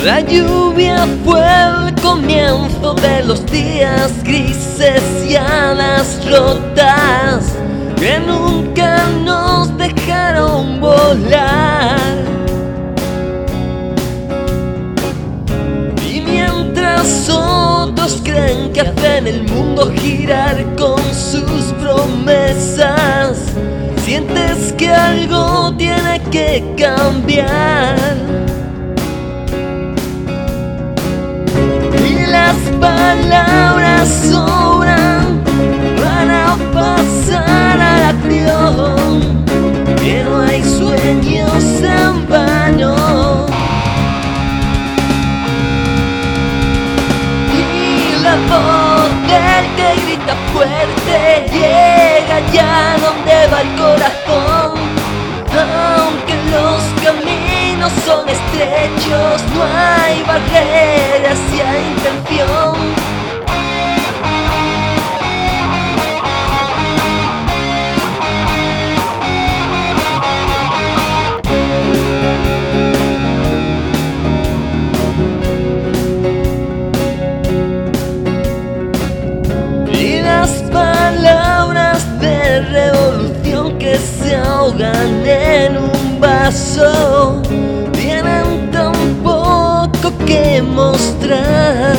La lluvia fue el comienzo de los días grises y alas rotas que nunca nos dejaron volar. Y mientras otros creen que hacen el mundo girar con sus promesas, sientes que algo tiene que cambiar. Las palabras sobran, van a pasar a la acción, que no hay sueños en vano. Y la voz del que grita fuerte llega ya donde va el corazón. Aunque los caminos son estrechos, no hay barreras y hay intención. Y las palabras de revolución que se ahogan en un vaso tienen tan poco que mostrar.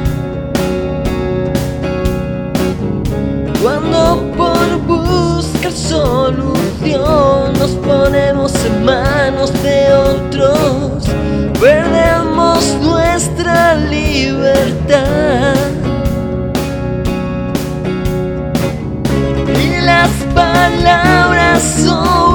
Cuando por buscar solución nos ponemos en manos de otros, perdemos nuestra libertad. Y las palabras son